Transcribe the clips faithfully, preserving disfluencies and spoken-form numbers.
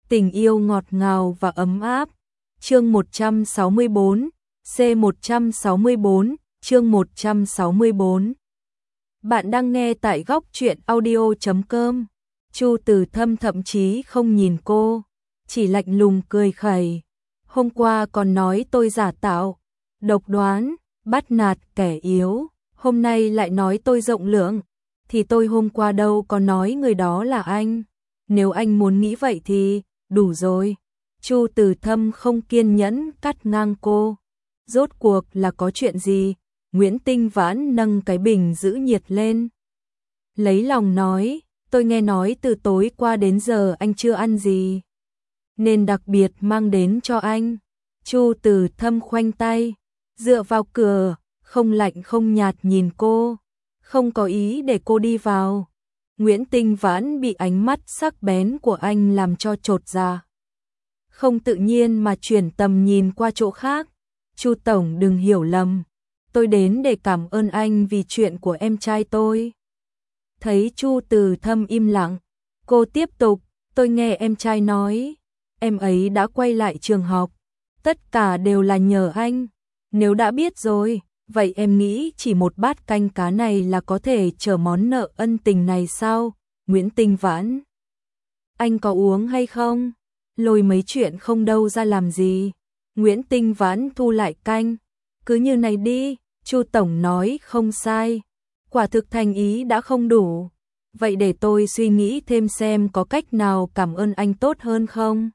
Tình yêu ngọt ngào và ấm áp. Chương một trăm sáu mươi bốn, C một trăm sáu mươi bốn, chương một trăm sáu mươi bốn. Bạn đang nghe tại góc truyện audio chấm com. Chu Từ Thâm thậm chí không nhìn cô, chỉ lạnh lùng cười khẩy. Hôm qua còn nói tôi giả tạo, độc đoán, bắt nạt kẻ yếu, hôm nay lại nói tôi rộng lượng, thì tôi hôm qua đâu có nói người đó là anh. Nếu anh muốn nghĩ vậy thì đủ rồi. Chu Từ Thâm không kiên nhẫn cắt ngang cô. Rốt cuộc là có chuyện gì? Nguyễn Tinh Vãn nâng cái bình giữ nhiệt lên, lấy lòng nói, tôi nghe nói từ tối qua đến giờ anh chưa ăn gì, nên đặc biệt mang đến cho anh. Chu Từ Thâm khoanh tay, dựa vào cửa, không lạnh không nhạt nhìn cô, không có ý để cô đi vào. Nguyễn Tinh Vãn bị ánh mắt sắc bén của anh làm cho chột dạ, không tự nhiên mà chuyển tầm nhìn qua chỗ khác. Chu tổng đừng hiểu lầm, tôi đến để cảm ơn anh vì chuyện của em trai tôi. Thấy Chu Từ Thâm im lặng, cô tiếp tục, tôi nghe em trai nói, em ấy đã quay lại trường học, tất cả đều là nhờ anh. Nếu đã biết rồi, vậy em nghĩ chỉ một bát canh cá này là có thể trở món nợ ân tình này sao? Nguyễn Tinh Vãn, anh có uống hay không? Lôi mấy chuyện không đâu ra làm gì. Nguyễn Tinh Vãn thu lại canh, cứ như này đi. Chu tổng nói không sai, quả thực thành ý đã không đủ, vậy để tôi suy nghĩ thêm xem có cách nào cảm ơn anh tốt hơn không.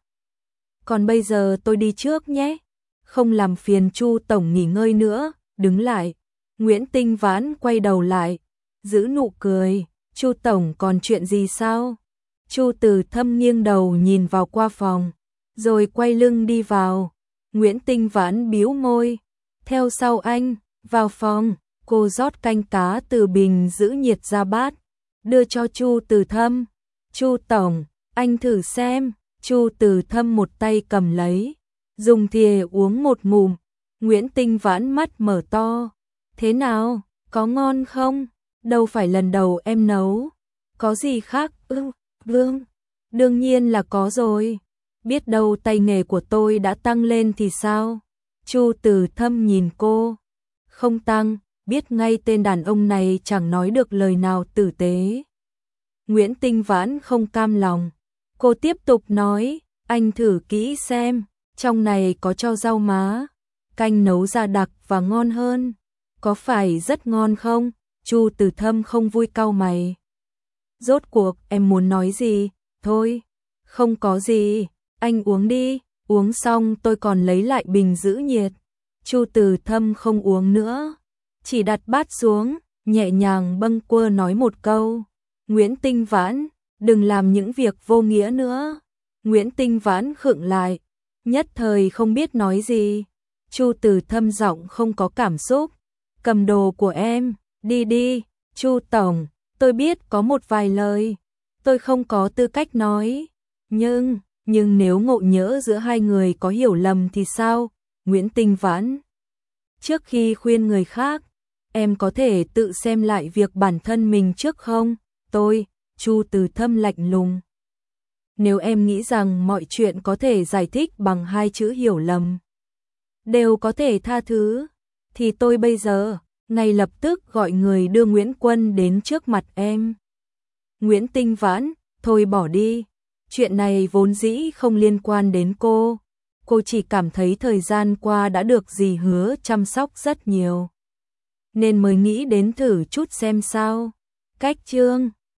Còn bây giờ tôi đi trước nhé, không làm phiền Chu tổng nghỉ ngơi nữa. Đứng lại, Nguyễn Tinh Vãn quay đầu lại, giữ nụ cười, Chu tổng còn chuyện gì sao? Chu Từ Thâm nghiêng đầu nhìn vào qua phòng, rồi quay lưng đi vào. Nguyễn Tinh Vãn bĩu môi, theo sau anh. Vào phòng, cô rót canh cá từ bình giữ nhiệt ra bát, đưa cho Chu Từ Thâm. Chu tổng, anh thử xem. Chu Từ Thâm một tay cầm lấy, dùng thìa uống một ngụm. Nguyễn Tinh Vãn mắt mở to, thế nào, có ngon không? Đâu phải lần đầu em nấu, có gì khác ư? Vương, đương nhiên là có rồi, biết đâu tay nghề của tôi đã tăng lên thì sao? Chu Từ Thâm nhìn cô, không tăng, biết ngay tên đàn ông này chẳng nói được lời nào tử tế. Nguyễn Tinh Vãn không cam lòng, cô tiếp tục nói, anh thử kỹ xem, trong này có cho rau má, canh nấu ra đặc và ngon hơn, có phải rất ngon không? Chu Từ Thâm không vui cau mày. Rốt cuộc em muốn nói gì? Thôi, không có gì, anh uống đi, uống xong tôi còn lấy lại bình giữ nhiệt. Chu Từ Thâm không uống nữa, chỉ đặt bát xuống, nhẹ nhàng bâng quơ nói một câu, Nguyễn Tinh Vãn, đừng làm những việc vô nghĩa nữa. Nguyễn Tinh Vãn khựng lại, nhất thời không biết nói gì. Chu Từ Thâm giọng không có cảm xúc, cầm đồ của em, đi đi. Chu tổng, tôi biết có một vài lời tôi không có tư cách nói, nhưng, nhưng nếu ngộ nhỡ giữa hai người có hiểu lầm thì sao? Nguyễn Tinh Vãn, trước khi khuyên người khác, em có thể tự xem lại việc bản thân mình trước không? Tôi, Chu Từ Thâm lạnh lùng. Nếu em nghĩ rằng mọi chuyện có thể giải thích bằng hai chữ hiểu lầm, đều có thể tha thứ, thì tôi bây giờ, ngay lập tức gọi người đưa Nguyễn Quân đến trước mặt em. Nguyễn Tinh Vãn, thôi bỏ đi, chuyện này vốn dĩ không liên quan đến cô. Cô chỉ cảm thấy thời gian qua đã được dì Hứa chăm sóc rất nhiều, nên mới nghĩ đến thử chút xem sao. Cách chương